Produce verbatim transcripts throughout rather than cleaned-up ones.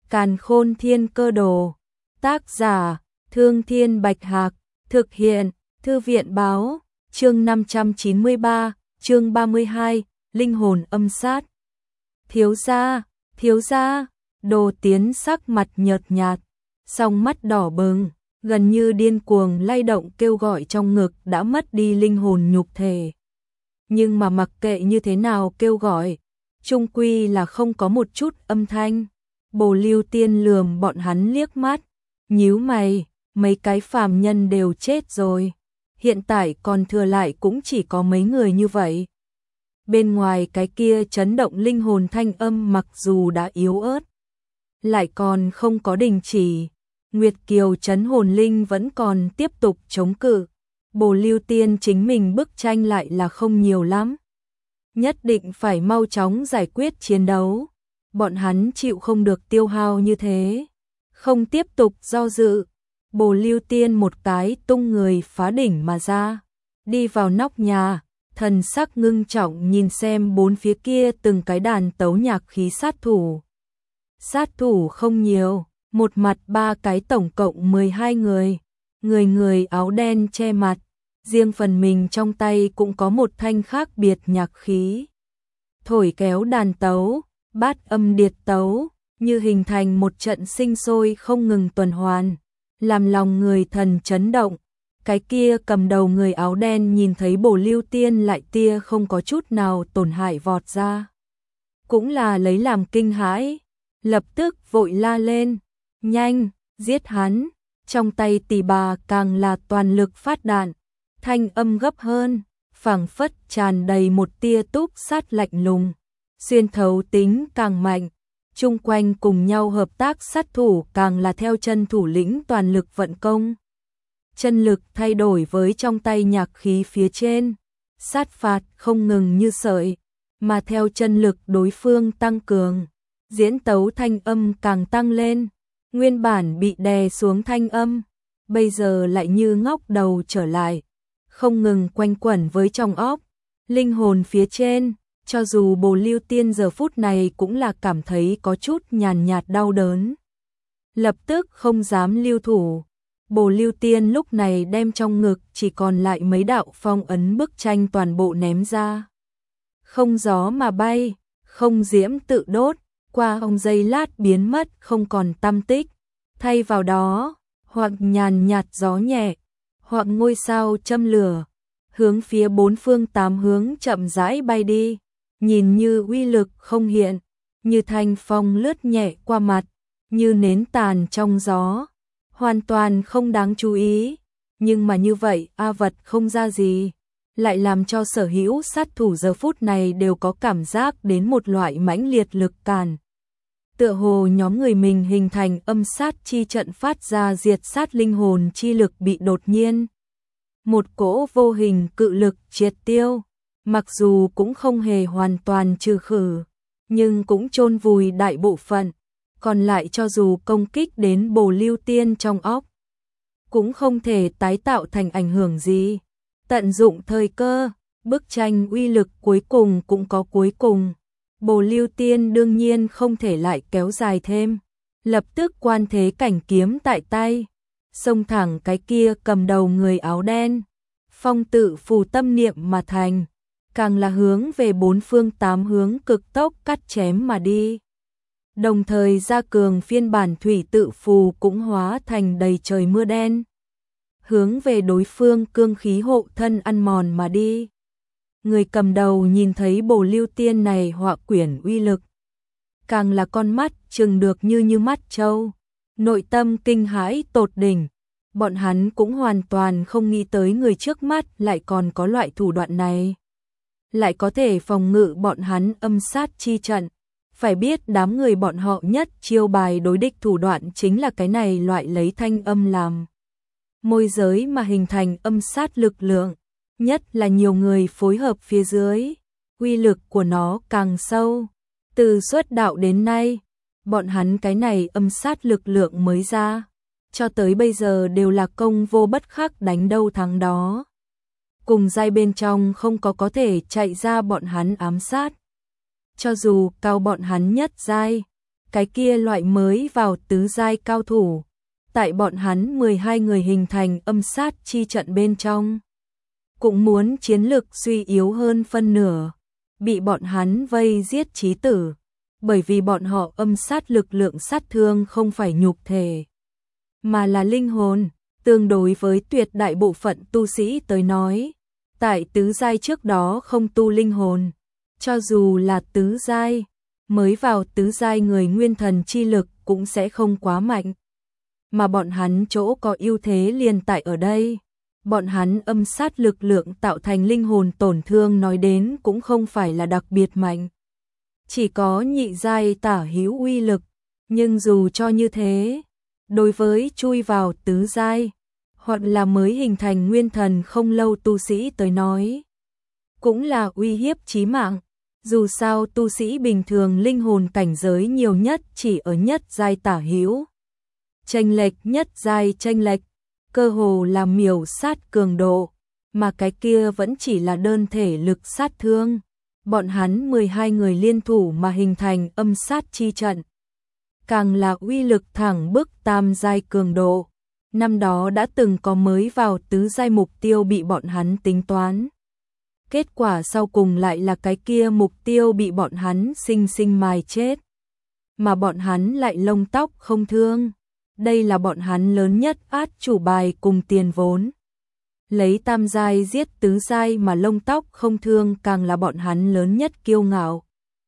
Càn Khôn Thiên Cơ Đồ. Tác giả: Thương Thiên Bạch Hạc. Thực hiện: Thư viện báo. Chương năm trăm chín mươi ba, chương ba mươi hai, linh hồn âm sát. Thiếu gia, thiếu gia, Đồ Tiến sắc mặt nhợt nhạt, song mắt đỏ bừng, gần như điên cuồng lay động kêu gọi trong ngực đã mất đi linh hồn nhục thể. Nhưng mà mặc kệ như thế nào kêu gọi, chung quy là không có một chút âm thanh. Bồ Lưu Tiên lườm bọn hắn liếc mắt, nhíu mày, mấy cái phàm nhân đều chết rồi, hiện tại còn thừa lại cũng chỉ có mấy người như vậy. Bên ngoài cái kia chấn động linh hồn thanh âm mặc dù đã yếu ớt, lại còn không có đình chỉ. Nguyệt Kiều chấn hồn linh vẫn còn tiếp tục chống cự. Bồ Lưu Tiên chính mình bức tranh lại là không nhiều lắm. Nhất định phải mau chóng giải quyết chiến đấu. Bọn hắn chịu không được tiêu hao như thế. Không tiếp tục do dự. Bồ Lưu Tiên một cái tung người phá đỉnh mà ra. Đi vào nóc nhà, thần sắc ngưng trọng nhìn xem bốn phía kia từng cái đàn tấu nhạc khí sát thủ. Sát thủ không nhiều, một mặt ba cái tổng cộng mười hai người. Người người áo đen che mặt, riêng phần mình trong tay cũng có một thanh khác biệt nhạc khí. Thổi kéo đàn tấu, bát âm điệt tấu, như hình thành một trận sinh sôi không ngừng tuần hoàn, làm lòng người thần chấn động. Cái kia cầm đầu người áo đen nhìn thấy Bồ Lưu Tiên lại tia không có chút nào tổn hại vọt ra. Cũng là lấy làm kinh hãi, lập tức vội la lên, nhanh, giết hắn. Trong tay tỷ bà càng là toàn lực phát đạn, thanh âm gấp hơn, phảng phất tràn đầy một tia túc sát lạnh lùng, xuyên thấu tính càng mạnh. Chung quanh cùng nhau hợp tác sát thủ càng là theo chân thủ lĩnh toàn lực vận công. Chân lực thay đổi với trong tay nhạc khí phía trên, sát phạt không ngừng như sợi, mà theo chân lực đối phương tăng cường, diễn tấu thanh âm càng tăng lên. Nguyên bản bị đè xuống thanh âm, bây giờ lại như ngóc đầu trở lại, không ngừng quanh quẩn với trong óc, linh hồn phía trên. Cho dù Bồ Lưu Tiên giờ phút này cũng là cảm thấy có chút nhàn nhạt đau đớn, lập tức không dám lưu thủ. Bồ Lưu Tiên lúc này đem trong ngực chỉ còn lại mấy đạo phong ấn bức tranh toàn bộ ném ra. Không gió mà bay, không diễm tự đốt, qua ông giây lát biến mất không còn tăm tích. Thay vào đó, hoặc nhàn nhạt gió nhẹ, hoặc ngôi sao châm lửa, hướng phía bốn phương tám hướng chậm rãi bay đi, nhìn như uy lực không hiện, như thanh phong lướt nhẹ qua mặt, như nến tàn trong gió, hoàn toàn không đáng chú ý. Nhưng mà như vậy a vật không ra gì, lại làm cho sở hữu sát thủ giờ phút này đều có cảm giác đến một loại mãnh liệt lực cản. Tựa hồ nhóm người mình hình thành âm sát chi trận phát ra diệt sát linh hồn chi lực bị đột nhiên một cỗ vô hình cự lực triệt tiêu, mặc dù cũng không hề hoàn toàn trừ khử, nhưng cũng chôn vùi đại bộ phận, còn lại cho dù công kích đến Bồ Lưu Tiên trong óc, cũng không thể tái tạo thành ảnh hưởng gì. Tận dụng thời cơ, bức tranh uy lực cuối cùng cũng có cuối cùng. Bồ Lưu Tiên đương nhiên không thể lại kéo dài thêm, lập tức quan thế cảnh kiếm tại tay, xông thẳng cái kia cầm đầu người áo đen, phong tự phù tâm niệm mà thành, càng là hướng về bốn phương tám hướng cực tốc cắt chém mà đi. Đồng thời gia cường phiên bản thủy tự phù cũng hóa thành đầy trời mưa đen, hướng về đối phương cương khí hộ thân ăn mòn mà đi. Người cầm đầu nhìn thấy Bồ Lưu Tiên này họa quyển uy lực, càng là con mắt trừng được như như mắt trâu, nội tâm kinh hãi tột đỉnh. Bọn hắn cũng hoàn toàn không nghĩ tới người trước mắt lại còn có loại thủ đoạn này, lại có thể phòng ngự bọn hắn âm sát chi trận. Phải biết đám người bọn họ nhất chiêu bài đối địch thủ đoạn chính là cái này loại lấy thanh âm làm môi giới mà hình thành âm sát lực lượng, nhất là nhiều người phối hợp phía dưới, uy lực của nó càng sâu. Từ xuất đạo đến nay, bọn hắn cái này âm sát lực lượng mới ra, cho tới bây giờ đều là công vô bất khắc, đánh đâu thắng đó. Cùng giai bên trong không có có thể chạy ra bọn hắn ám sát. Cho dù cao bọn hắn nhất giai, cái kia loại mới vào tứ giai cao thủ, tại bọn hắn mười hai người hình thành âm sát chi trận bên trong, cũng muốn chiến lực suy yếu hơn phân nửa, bị bọn hắn vây giết chí tử, bởi vì bọn họ âm sát lực lượng sát thương không phải nhục thể, mà là linh hồn, tương đối với tuyệt đại bộ phận tu sĩ tới nói, tại tứ giai trước đó không tu linh hồn, cho dù là tứ giai, mới vào tứ giai người nguyên thần chi lực cũng sẽ không quá mạnh. Mà bọn hắn chỗ có ưu thế liền tại ở đây. Bọn hắn âm sát lực lượng tạo thành linh hồn tổn thương nói đến cũng không phải là đặc biệt mạnh. Chỉ có nhị giai tả hữu uy lực, nhưng dù cho như thế, đối với chui vào tứ giai, hoặc là mới hình thành nguyên thần không lâu tu sĩ tới nói, cũng là uy hiếp chí mạng. Dù sao tu sĩ bình thường linh hồn cảnh giới nhiều nhất chỉ ở nhất giai tả hữu. Chênh lệch nhất giai chênh lệch, cơ hồ là miểu sát cường độ, mà cái kia vẫn chỉ là đơn thể lực sát thương. Bọn hắn mười hai người liên thủ mà hình thành âm sát chi trận, càng là uy lực thẳng bức tam giai cường độ. Năm đó đã từng có mới vào tứ giai mục tiêu bị bọn hắn tính toán. Kết quả sau cùng lại là cái kia mục tiêu bị bọn hắn sinh sinh mài chết. Mà bọn hắn lại lông tóc không thương. Đây là bọn hắn lớn nhất át chủ bài cùng tiền vốn. Lấy tam giai giết tứ giai mà lông tóc không thương càng là bọn hắn lớn nhất kiêu ngạo.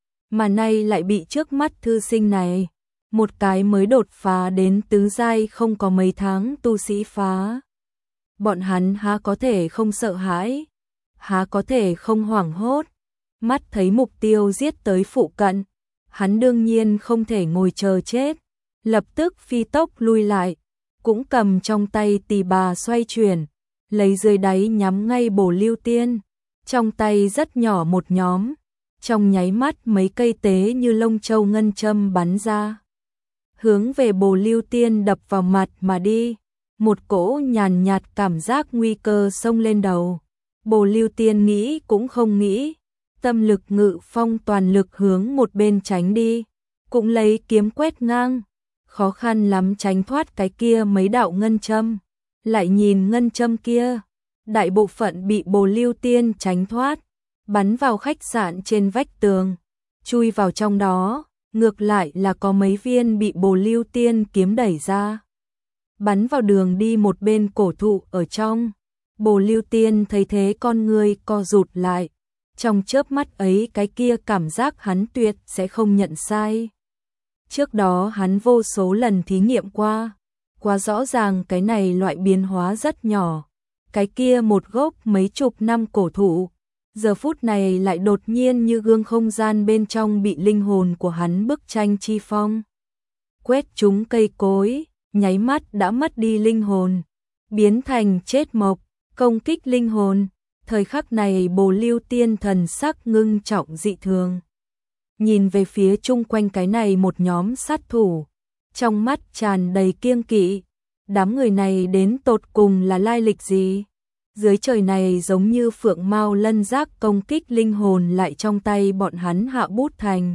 Mà nay lại bị trước mắt thư sinh này, một cái mới đột phá đến tứ giai không có mấy tháng tu sĩ phá. Bọn hắn há có thể không sợ hãi, há có thể không hoảng hốt. Mắt thấy mục tiêu giết tới phụ cận, hắn đương nhiên không thể ngồi chờ chết, lập tức phi tốc lui lại, cũng cầm trong tay tỳ bà xoay chuyển, lấy dưới đáy nhắm ngay Bồ Lưu Tiên, trong tay rất nhỏ một nhóm, trong nháy mắt mấy cây tế như lông châu ngân châm bắn ra, hướng về Bồ Lưu Tiên đập vào mặt mà đi. Một cỗ nhàn nhạt cảm giác nguy cơ xông lên đầu. Bồ Lưu Tiên nghĩ cũng không nghĩ, tâm lực ngự phong toàn lực hướng một bên tránh đi, cũng lấy kiếm quét ngang, khó khăn lắm tránh thoát cái kia mấy đạo ngân châm. Lại nhìn ngân châm kia, đại bộ phận bị Bồ Lưu Tiên tránh thoát, bắn vào khách sạn trên vách tường, chui vào trong đó, ngược lại là có mấy viên bị Bồ Lưu Tiên kiếm đẩy ra, bắn vào đường đi một bên cổ thụ ở trong. Bồ Lưu Tiên thấy thế con người co rụt lại, trong chớp mắt ấy cái kia cảm giác hắn tuyệt sẽ không nhận sai. Trước đó hắn vô số lần thí nghiệm qua, quá rõ ràng cái này loại biến hóa rất nhỏ, cái kia một gốc mấy chục năm cổ thụ, giờ phút này lại đột nhiên như gương không gian bên trong bị linh hồn của hắn bức tranh chi phong. Quét trúng cây cối, nháy mắt đã mất đi linh hồn, biến thành chết mộc, công kích linh hồn. Thời khắc này Bồ Lưu Tiên thần sắc ngưng trọng dị thường, nhìn về phía chung quanh cái này một nhóm sát thủ, trong mắt tràn đầy kiêng kỵ. Đám người này đến tột cùng là lai lịch gì? Dưới trời này giống như phượng mao lân giác công kích linh hồn lại trong tay bọn hắn hạ bút thành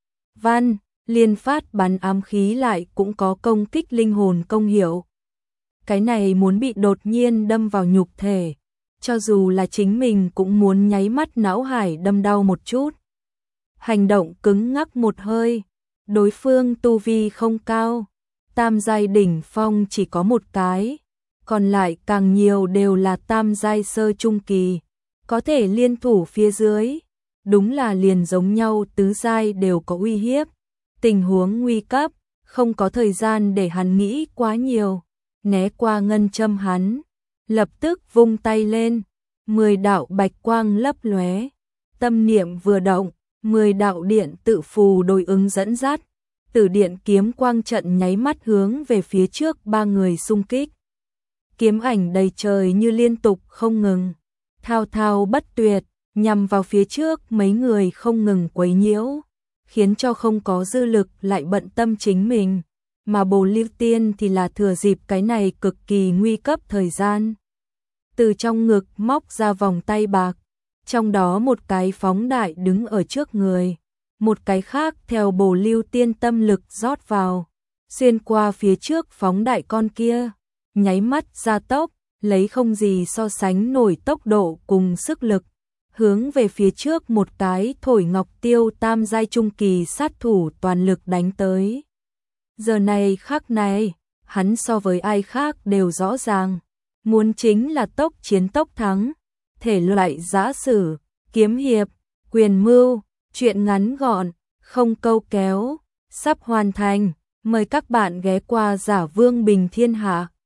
văn, liên phát bắn ám khí lại cũng có công kích linh hồn công hiệu. Cái này muốn bị đột nhiên đâm vào nhục thể, cho dù là chính mình cũng muốn nháy mắt não hải đâm đau một chút. Hành động cứng ngắc một hơi, đối phương tu vi không cao, tam giai đỉnh phong chỉ có một cái, còn lại càng nhiều đều là tam giai sơ trung kỳ, có thể liên thủ phía dưới, đúng là liền giống nhau tứ giai đều có uy hiếp. Tình huống nguy cấp, không có thời gian để hắn nghĩ quá nhiều, né qua ngân châm hắn, lập tức vung tay lên, mười đạo bạch quang lấp lóe, tâm niệm vừa động, mười đạo điện tự phù đối ứng dẫn dắt, tử điện kiếm quang trận nháy mắt hướng về phía trước ba người xung kích. Kiếm ảnh đầy trời như liên tục không ngừng, thao thao bất tuyệt, nhằm vào phía trước mấy người không ngừng quấy nhiễu, khiến cho không có dư lực lại bận tâm chính mình, mà Bồ Lưu Tiên thì là thừa dịp cái này cực kỳ nguy cấp thời gian. Từ trong ngực móc ra vòng tay bạc, trong đó một cái phóng đại đứng ở trước người, một cái khác theo bổ lưu tiên tâm lực rót vào, xuyên qua phía trước phóng đại con kia, nháy mắt gia tốc, lấy không gì so sánh nổi tốc độ cùng sức lực, hướng về phía trước một cái thổi ngọc tiêu tam giai trung kỳ sát thủ toàn lực đánh tới. Giờ này khắc này, hắn so với ai khác đều rõ ràng, muốn chính là tốc chiến tốc thắng, thể loại giã sử, kiếm hiệp, quyền mưu, truyện ngắn gọn, không câu kéo, sắp hoàn thành, mời các bạn ghé qua Giả Vương Bình Thiên Hạ.